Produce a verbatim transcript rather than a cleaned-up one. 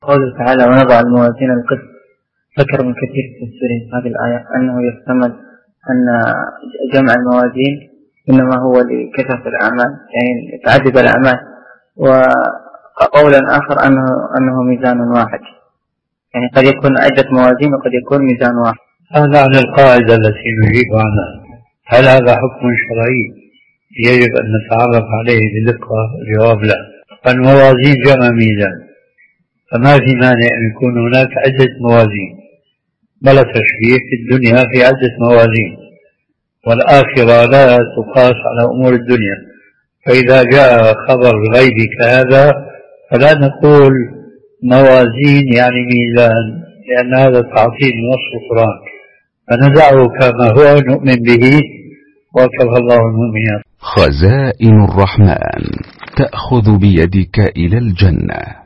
قوله تعالى ونضع الموازين القسط، ذكر من كثير في التفسير هذه الآية أنه يحتمل أن جمع الموازين إنما هو لكثرة الأعمال، يعني تعدد الأعمال، وقولا آخر أنه أنه ميزان واحد، يعني قد يكون عدة موازين وقد يكون ميزان واحد. هذا عن القاعدة التي نجيب عنها، هل هذا حكم شرعي يجب أن نتعرف عليه بدقة؟ الجواب لا. الموازين جمع ميزان، فما في مانع أن يكون هناك عدة موازين، بلا تشبيه في الدنيا في عدة موازين، والآخرة لا تقاس على أمور الدنيا. فإذا جاء خبر غيب كهذا فلا نقول موازين يعني ميزان، لأن هذا تعطيل نص القرآن، فنزعه كما هو نؤمن به وكفى الله المؤمنين. خزائن الرحمن تأخذ بيدك إلى الجنة.